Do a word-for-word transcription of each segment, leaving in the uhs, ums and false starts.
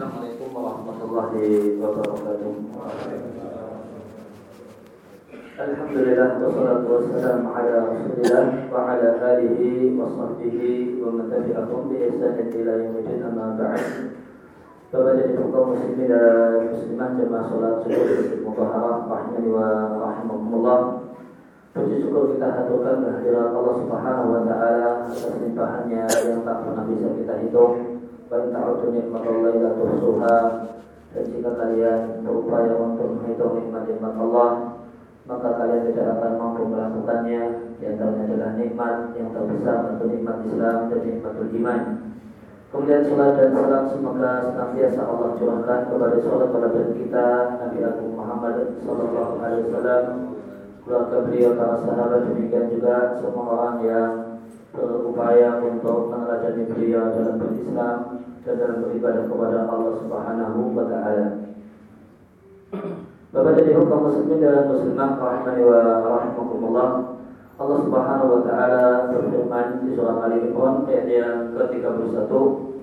Assalamualaikum warahmatullahi wabarakatuh. Alhamdulillah wassalatu wassalamu ala Rasulillah wa ala alihi wa sahbihi wa man tabi'ahum bi ihsanin ila yaumil amma ba'd. Bapak dan Ibu kaum muslimin dan muslimah jemaah salat subuh Masjid Mutahharah rahimani wa rahimakumullah. Puji syukur kita haturkan kehadiran Allah Subhanahu wa taala atas limpahannya yang tak pernah bisa kita hitung. Wa in ta'uddu ni'matallahi la tuhsuha. Dan jika kalian berupaya untuk menghitung nikmat-nikmat Allah, maka kalian tidak akan mampu melakukannya. Di antaranya adalah nikmat yang terbesar, yaitu nikmat Islam dan nikmatul iman. Kemudian salat dan salam semoga senantiasa Allah curahkan kepada saudara saudara kita Nabi Agung Muhammad sallallahu alaihi wasallam, keluarga beliau, para sahabat, demikian juga semua orang yang berupaya untuk meneladani beliau dalam berislam dan dalam beribadah kepada Allah Subhanahu wa taala. Bapak dan Ibu kaum muslimin dan muslimah rahimani wa rahimakumullah. Allah Subhanahu wa taala berfirman di surah Ali Imran ayat yang ke tiga puluh satu,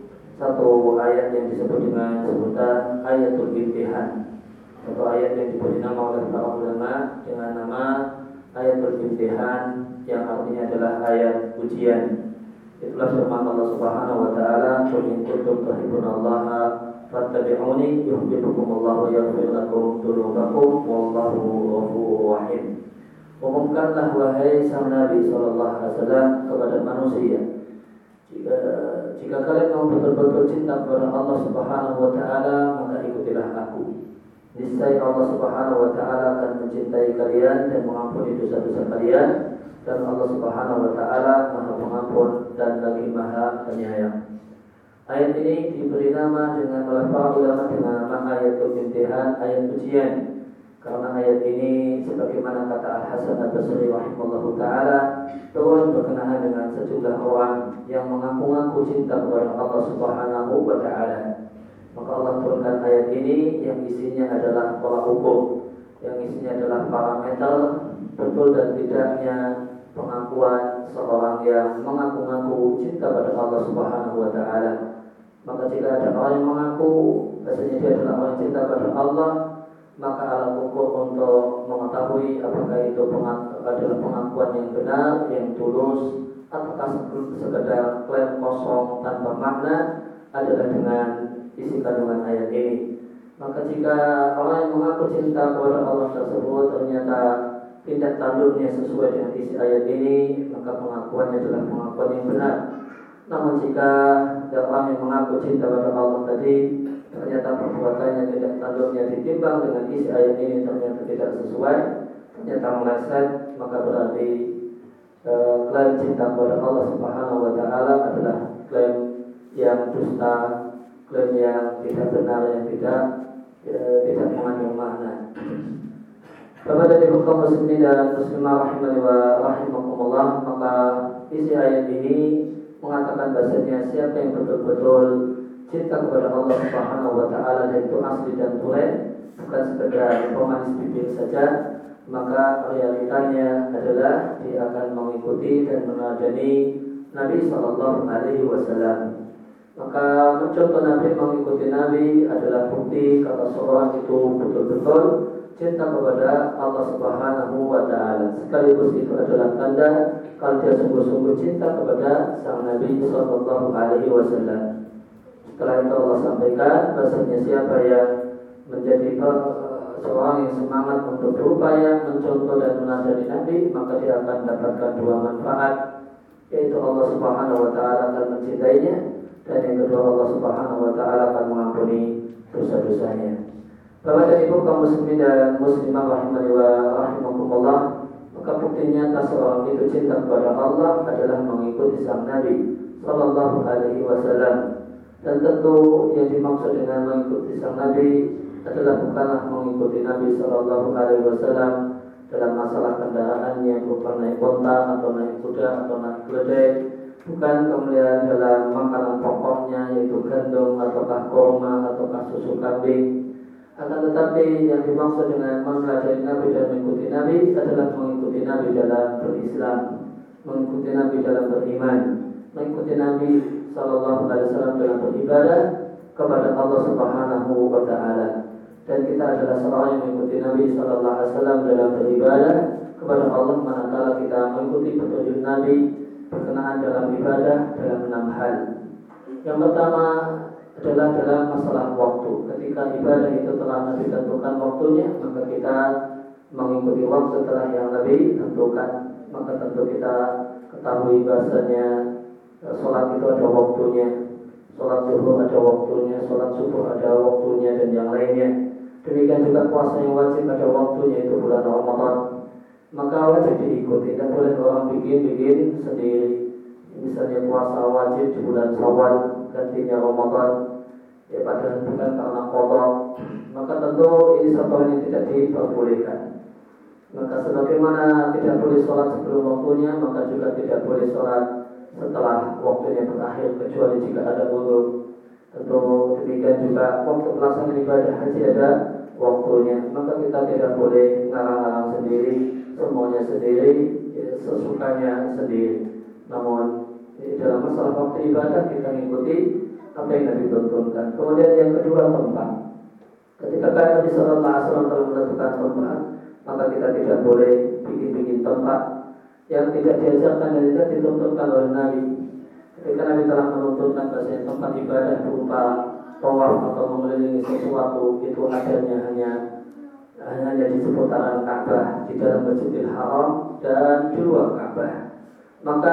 satu ayat yang disebut dengan sebutan ayatul imtihan. Satu ayat yang diberi nama oleh para ulama dengan nama ayatul imtihan, yang artinya adalah ayat ujian. Itulah firman Allah Subhanahu wa taala, "Qul in kuntum tuhibbunallaha fattabi'uni yuhibbukumullahu wa yaghfir lakum dzunubakum wallahu ghafurur rahim." Umumkanlah wahai sang Nabi sallallahu alaihi wasallam kepada manusia, jika jika kalian mau betul-betul cinta kepada Allah Subhanahu wa taala, maka ikutilah aku. Niscaya Allah Subhanahu wa taala akan mencintai kalian dan mengampuni dosa-dosa kalian, dan Allah Subhanahu wa taala Maha Pengampun dan lagi Maha Penyayang. Ayat ini diberi nama dengan oleh para ulama dengan nama ayatul imtihan, ayat ujian. Karena ayat ini sebagaimana kata Al-Hasan Al-Basri rahimahullahu taala, turun berkenaan dengan sejumlah orang yang mengaku-ngaku cinta kepada Allah Subhanahu wa taala. Maka Allah turunkan ayat ini yang isinya adalah tolak ukur, yang isinya adalah parameter betul dan tidaknya pengakuan seorang yang mengaku-ngaku cinta pada Allah Subhanahu wa taala. Maka jika ada orang yang mengaku bahasanya dia adalah orang yang cinta pada Allah, maka alat ukur untuk mengetahui apakah itu adalah pengakuan yang benar, yang tulus, ataukah sekedar klaim kosong tanpa makna adalah dengan isi kandungan ayat ini. Maka jika orang yang mengaku cinta kepada Allah tersebut ternyata tindak tanduknya sesuai dengan isi ayat ini, maka pengakuannya adalah pengakuan yang benar. Namun jika orang yang mengaku cinta kepada Allah tadi ternyata perbuatannya tidak tanduknya ditimbang dengan isi ayat ini ternyata tidak sesuai, ternyata meleset, maka berarti e, klaim cinta kepada Allah Subhanahu wa taala adalah klaim yang dusta, klaim yang tidak benar, yang tidak e, tidak mengandung makna. Bapak dan Ibu kaum muslimin dan muslimah rahimani wa rahimakumullah, maka isi ayat ini mengatakan bahasanya siapa yang betul-betul cinta kepada Allah Subhanahu wa taala dan itu asli dan tulen, bukan sekedar pemanis bibir saja, maka realitanya adalah dia akan mengikuti dan meneladani Nabi sallallahu alaihi wasallam. Maka mencontoh Nabi, mengikuti Nabi adalah bukti kalau seorang itu betul-betul cinta kepada Allah Subhanahu wa taala. Sekaligus itu adalah tanda kalau dia sungguh-sungguh cinta kepada sang Nabi sallallahu alaihi wasallam. Setelah itu Allah sampaikan bahasanya siapa yang menjadi seorang yang semangat untuk berupaya mencontoh dan meneladani Nabi, maka dia akan mendapatkan dua manfaat, yaitu Allah Subhanahu wa taala akan mencintainya, dan yang kedua Allah Subhanahu wa taala akan mengampuni dosa-dosanya. Bapak dan Ibu kaum muslimin dan muslimah rahimani wa rahimakumullah, maka bukti nyata seorang itu cinta kepada Allah adalah mengikuti sang Nabi sallallahu alaihi wasallam. Dan tentu yang dimaksud dengan mengikuti sang Nabi adalah bukanlah mengikuti Nabi sallallahu alaihi wasallam dalam masalah kendaraannya berupa naik onta atau naik kuda atau naik keledai, bukan kemudian dalam makanan pokoknya yaitu gandum ataukah kurma ataukah susu kambing. Akan tetapi yang dimaksud dengan meneladani Nabi dan mengikuti Nabi adalah mengikuti Nabi dalam berislam, mengikuti Nabi dalam beriman, mengikuti Nabi sallallahu alaihi wasallam dalam beribadah, kepada Allah Subhanahu wa taala. Dan kita adalah seorang yang mengikuti Nabi sallallahu alaihi wasallam dalam beribadah kepada Allah, manakala kita mengikuti petunjuk Nabi berkenaan dalam ibadah dalam enam hal. Yang pertama adalah dalam masalah waktu. Ketika ibadah itu telah Nabi tentukan waktunya, maka kita mengikuti waktu setelah yang Nabi tentukan. Maka tentu kita ketahui bahasanya sholat itu ada waktunya, sholat zuhur ada waktunya, sholat subuh ada waktunya, dan yang lainnya. Demikian juga puasa yang wajib ada waktunya, itu bulan Ramadan. Maka wajib diikuti, tidak boleh orang bikin-bikin sendiri. Misalnya puasa wajib di bulan Syawal, gantinya Ramadan, ya padahal bukan karena qada, maka tentu ini satu hal yang tidak diperbolehkan. Maka sebagaimana tidak boleh sholat sebelum waktunya, maka juga tidak boleh sholat setelah waktunya berakhir, kecuali jika ada uzur. Tentu demikian juga waktu pelaksanaan ibadah haji ada waktunya, maka kita tidak boleh ngarang-ngarang sendiri, semuanya sendiri, ya, sesukanya sendiri. Namun dalam masalah waktu ibadah kita mengikuti apa yang Nabi tuntunkan. Kemudian yang kedua, tempat. Ketika Nabi sallallahu alaihi wasallam telah menentukan tempat, maka kita tidak boleh bikin-bikin tempat yang tidak diajarkan dan tidak dituntunkan oleh Nabi. Ketika Nabi telah menuntunkan bahasanya tempat ibadah berupa tawaf atau mengelilingi sesuatu, itu adanya hanya hanya di seputaran Ka'bah, di dalam Masjidil Haram dan di luar Ka'bah. Maka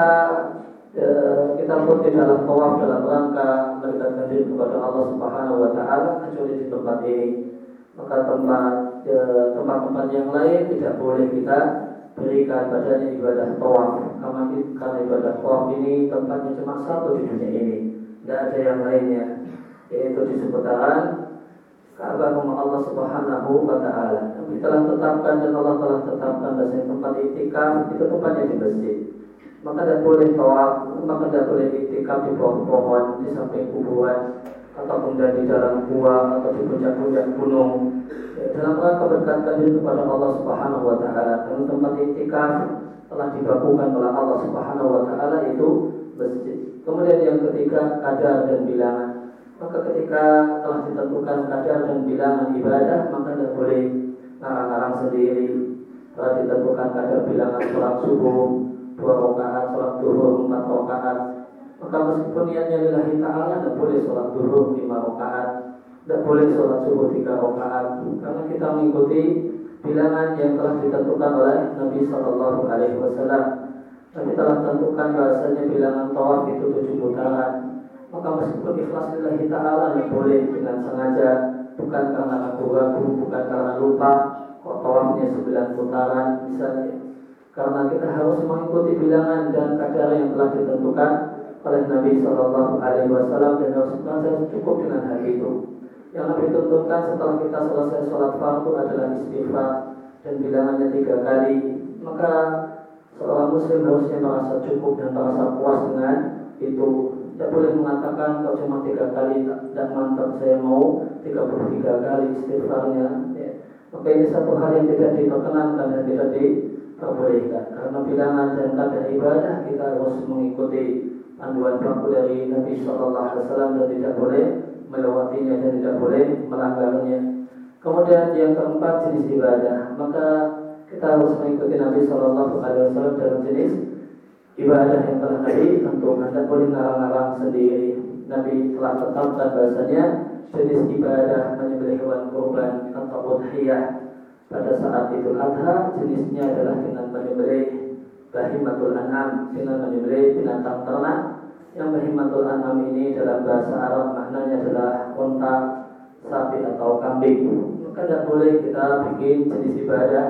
e, kita pun tidaklah tawaf dalam rangka mendekatkan diri kepada Allah Subhanahu wa taala kecuali di tempat ini. Maka tempat e, tempat-tempat yang lain tidak boleh kita berikan padanya ibadah tawaf, karena, karena ibadah tawaf ini tempatnya cuma satu di dunia ini, tidak ada yang lainnya, yaitu di seputaran Ka'bah rumah Allah Subhanahu wa taala. Kami telah tetapkan dan Allah telah tetapkan bahasa tempat iktikaf itu tempatnya di masjid. Maka tidak boleh tawaf, maka tidak boleh iktikaf di bawah pohon, di samping kuburan, ataupun di dalam gua atau di puncak-puncak gunung. Ya, dalam rangka berdekatan diri kepada Allah Subhanahu wa taala. Karena tempat iktikaf telah dibakukan oleh Allah Subhanahu wa taala itu masjid. Kemudian yang ketiga, kadar dan bilangan. Maka ketika telah ditentukan kadar dan bilangan ibadah, maka tidak boleh ngarang-ngarang sendiri. Telah ditentukan kadar bilangan sholat subuh dua rakaat, sholat zuhur empat rakaat. Maka meskipun niatnya lillahi ta'ala, tidak boleh sholat zuhur lima rakaat, tidak boleh sholat subuh tiga rakaat, karena kita mengikuti bilangan yang telah ditentukan oleh Nabi Sallallahu Alaihi Wasallam. Nabi telah tentukan bahasanya bilangan tawaf itu tujuh putaran. Maka meskipun ikhlas lillahi ta'ala, tidak boleh dengan sengaja, bukan karena ragu-ragu, bukan karena lupa, kok tawafnya sembilan putaran misalnya. Karena kita harus mengikuti bilangan dan kadar yang telah ditentukan oleh Nabi Sallallahu Alaihi Wasallam, dan harus merasa cukup dengan hal itu. Yang Nabi tentukan setelah kita selesai sholat fardu adalah istighfar, dan bilangannya tiga kali. Maka seorang muslim harusnya merasa cukup dan merasa puas dengan itu. Tidak boleh mengatakan kalau cuma tiga kali tidak mantap, saya mau tiga puluh tiga kali istighfarnya. Ya. Maka ini satu hal yang tidak diperkenankan dan tidak diperbolehkan. Karena bilangan dan kadar ibadah kita harus mengikuti panduan baku dari Nabi Sallallahu Alaihi Wasallam dan tidak boleh melewatinya dan tidak boleh melanggarnya. Kemudian yang keempat, jenis ibadah. Maka kita harus mengikuti Nabi Sallallahu Alaihi Wasallam dalam jenis ibadah yang telah Nabi tentukan, tidak boleh ngarang-ngarang sendiri. Nabi telah tetapkan bahasanya jenis ibadah menyembelih hewan kurban atau udhiyah pada saat Idul Adha, jenisnya adalah dengan menyembelih bahimatul an'am, dengan menyembelih binatang ternak. Yang bahimatul an'am ini dalam bahasa Arab maknanya adalah unta, sapi atau kambing. Maka tidak boleh kita bikin jenis ibadah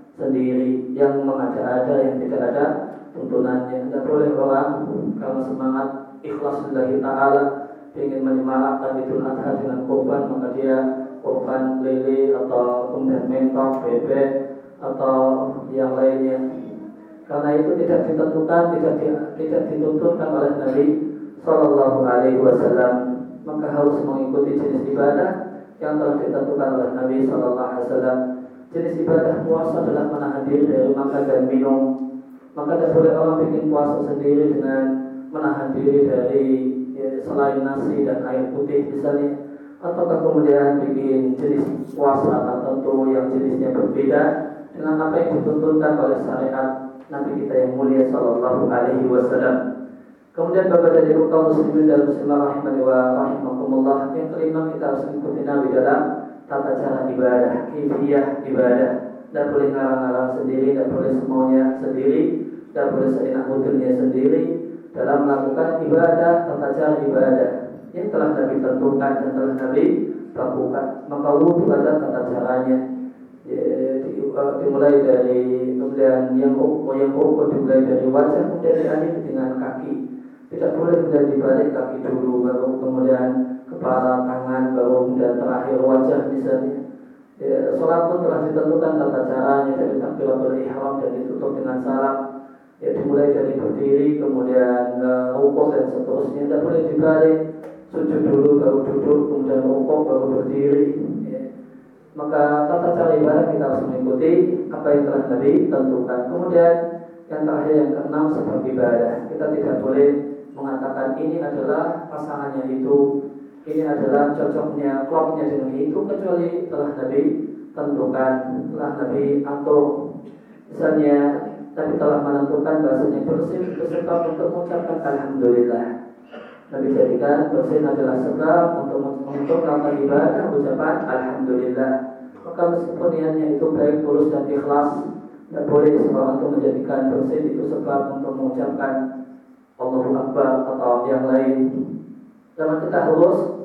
sendiri yang mengada-ada, yang tidak ada tuntunannya. Tidak boleh orang karena semangat ikhlas lillahi ta'ala ingin menyemarakkan Idul Adha dengan kurban, maka dia kurban lele atau kemudian mentok, bebek atau yang lainnya. Karena itu tidak ditentukan, tidak di, tidak dituntunkan oleh Nabi Sallallahu Alaihi Wasallam. Maka harus mengikuti jenis ibadah yang telah ditentukan oleh Nabi Sallallahu Alaihi Wasallam. Jenis ibadah puasa adalah menahan diri dari makan dan minum. Maka tidak boleh orang bikin puasa sendiri dengan menahan diri dari ya, selain nasi dan air putih misalnya. ataukah kemudian bikin jenis puasa tertentu yang jenisnya berbeda dengan apa yang dituntunkan oleh syariat Nabi kita yang mulia sallallahu alaihi wasallam. Kemudian Bapak dan Ibu kaum muslimin dan muslimah rahimani wa rahimakumullah, yang kelima kita harus mengikuti Nabi dalam tata cara ibadah, kaifiyah ibadah. Tidak boleh ngarang-ngarang sendiri, tidak boleh semuanya sendiri, tidak boleh seenak-enaknya sendiri dalam melakukan ibadah, tata cara ibadah yang telah Nabi tentukan dan telah Nabi lakukan. Maka wudu adalah tata caranya. Ya, dimulai dari kemudian yang rukun yang rukun dimulai dari wajah, kemudian diakhiri dengan kaki. Tidak boleh kemudian dibalik kaki dulu, baru kemudian kepala, tangan, baru kemudian terakhir wajah misalnya. Ya, sholat pun telah ditentukan tata caranya dari takbiratul ihram dan ditutup dengan salam. Ya, dimulai dari berdiri, kemudian uh, rukuk dan seterusnya. Tidak boleh dibalik, sujud dulu baru duduk, kemudian rukuk baru berdiri. Ya. Maka tata cara ibadah kita harus mengikuti apa yang telah Nabi tentukan. Kemudian yang terakhir yang keenam sebab ibadah. Kita tidak boleh mengatakan ini adalah pasangannya itu, ini adalah cocoknya, klopnya dengan itu, kecuali telah Nabi tentukan, telah Nabi atur. Misalnya Nabi telah menentukan bahasanya bersin itu sebab untuk mengucapkan alhamdulillah. Nabi jadikan bersin adalah sebab untuk untuk melakukan ibadah ucapan alhamdulillah. Maka meskipun niatnya itu baik, tulus dan ikhlas, tidak boleh seorang itu menjadikan bersin itu sebab untuk mengucapkan Allahu Akbar atau yang lain. Karena kita harus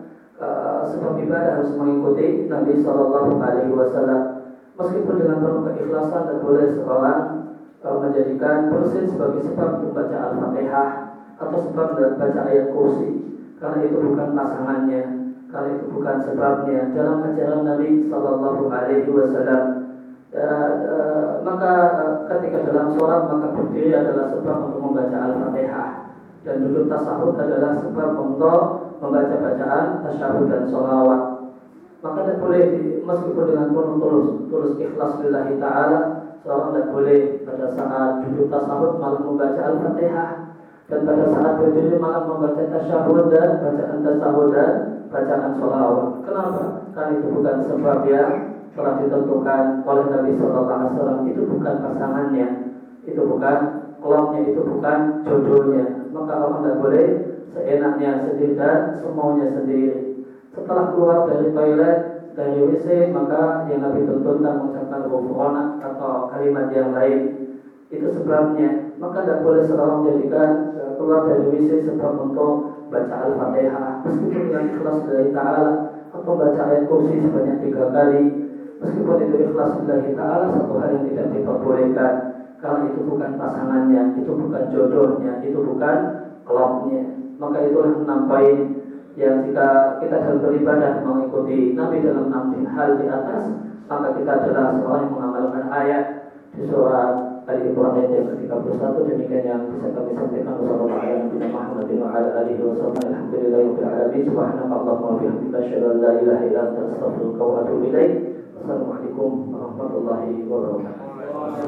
uh, sebab ibadah harus mengikuti Nabi Sallallahu Alaihi Wasallam. Meskipun dengan penuh keikhlasan, tidak boleh seorang uh, menjadikan bersin sebagai sebab membaca Al-Fatihah atau sebab membaca ayat kursi, karena itu bukan pasangannya, karena itu bukan sebabnya dalam ajaran Nabi Sallallahu Alaihi Wasallam. Uh, uh, maka uh, ketika dalam sholat, maka berdiri adalah sebab untuk membaca Al-Fatihah, dan duduk tasyahud adalah sebab untuk membaca bacaan tasyahud dan sholawat. Maka tidak boleh di, meskipun dengan penuh tulus, tulus ikhlas lillahi ta'ala, seorang tidak boleh pada saat duduk tasyahud malah membaca Al-Fatihah, dan pada saat berdiri malah membaca tasyahud dan bacaan tasyahud dan bacaan sholawat. Kenapa? Karena itu bukan sebab yang telah ditentukan oleh Nabi Sallallahu Alaihi Wasallam. Itu bukan pasangannya, itu bukan klopnya, itu bukan jodohnya. Maka orang tidak boleh seenaknya sendiri dan semaunya sendiri. Setelah keluar dari toilet, dari W C, maka yang Nabi tuntunkan mengucapkan ghufranak atau kalimat yang lain. Itu sebabnya. Maka tidak boleh seorang menjadikan keluar dari W C sebab untuk baca Al-Fatihah, meskipun dengan ikhlas dari Ta'ala, atau baca ayat kursi sebanyak tiga kali. Meskipun itu ikhlas lillahi ta'ala, satu hal yang tidak diperbolehkan, karena itu bukan pasangannya, itu bukan jodohnya, itu bukan klopnya. Maka itulah enam poin yang jika kita dalam beribadah mengikuti Nabi dalam enam hal di atas, maka kita adalah seorang yang mengamalkan ayat di surat Ali Imran yang ke tiga puluh satu. Demikian yang bisa kami sampaikan. Wassalamualaikum warahmatullahi wabarakatuh. Wa ala alihi wa sahbihi alhamdulillahirabbil alamin. Subhanakallahumma wa bihamdika asyhadu an la ilaha illa anta astaghfiruka wa atubu ilaik. Assalamualaikum warahmatullahi wabarakatuh.